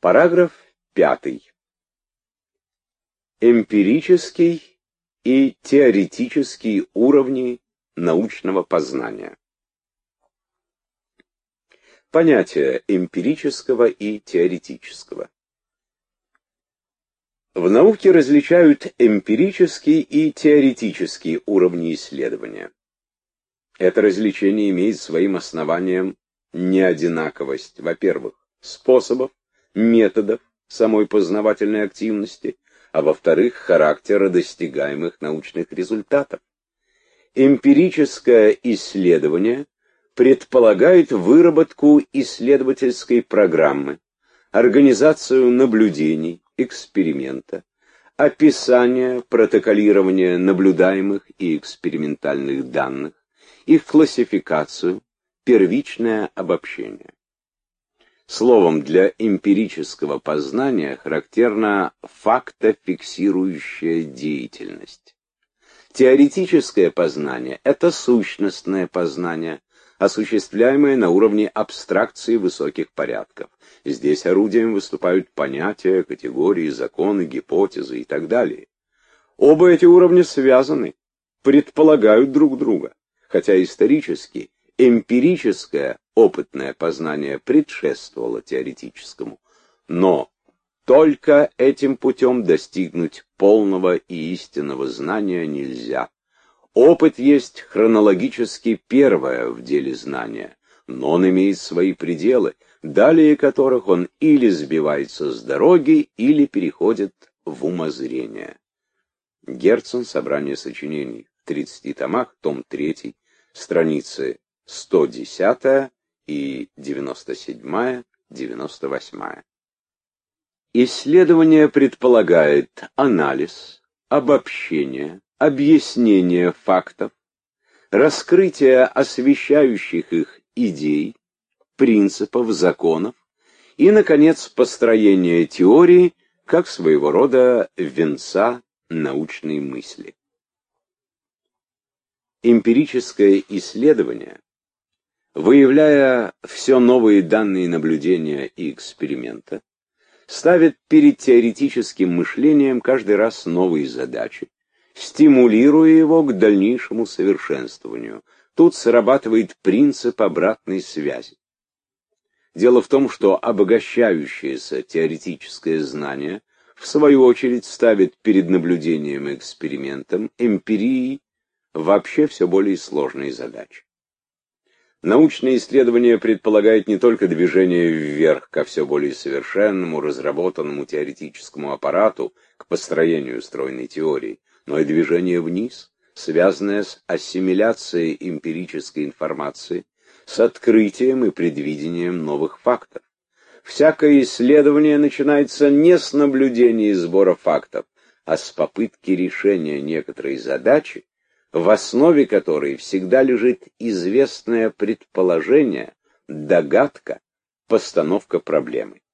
Параграф 5. Эмпирический и теоретический уровни научного познания. Понятия эмпирического и теоретического. В науке различают эмпирический и теоретический уровни исследования. Это различение имеет своим основанием неодинаковость, во-первых, способов, методов самой познавательной активности, а во-вторых, характера достигаемых научных результатов. Эмпирическое исследование предполагает выработку исследовательской программы, организацию наблюдений, эксперимента, описание, протоколирование наблюдаемых и экспериментальных данных, их классификацию, первичное обобщение. Словом, для эмпирического познания характерна фактофиксирующая деятельность. Теоретическое познание – это сущностное познание, осуществляемое на уровне абстракции высоких порядков. Здесь орудием выступают понятия, категории, законы, гипотезы и так далее. Оба эти уровня связаны, предполагают друг друга, хотя исторически эмпирическое опытное познание предшествовало теоретическому, но только этим путем достигнуть полного и истинного знания нельзя. Опыт есть хронологически первое в деле знания, но он имеет свои пределы, далее которых он или сбивается с дороги, или переходит в умозрение. Герцен. Собрание сочинений. В 30 томах, том 3, страницы 110 и 97-98. Исследование предполагает анализ, обобщение, объяснение фактов, раскрытие освещающих их идей, принципов, законов и, наконец, построение теории как своего рода венца научной мысли. Эмпирическое исследование, выявляя все новые данные наблюдения и эксперимента, ставит перед теоретическим мышлением каждый раз новые задачи, стимулируя его к дальнейшему совершенствованию. Тут срабатывает принцип обратной связи. Дело в том, что обогащающееся теоретическое знание, в свою очередь, ставит перед наблюдением и экспериментом, эмпирией, вообще все более сложные задачи. Научное исследование предполагает не только движение вверх ко все более совершенному, разработанному теоретическому аппарату, к построению стройной теории, но и движение вниз, связанное с ассимиляцией эмпирической информации, с открытием и предвидением новых фактов. Всякое исследование начинается не с наблюдения и сбора фактов, а с попытки решения некоторой задачи, в основе которой всегда лежит известное предположение, догадка, постановка проблемы.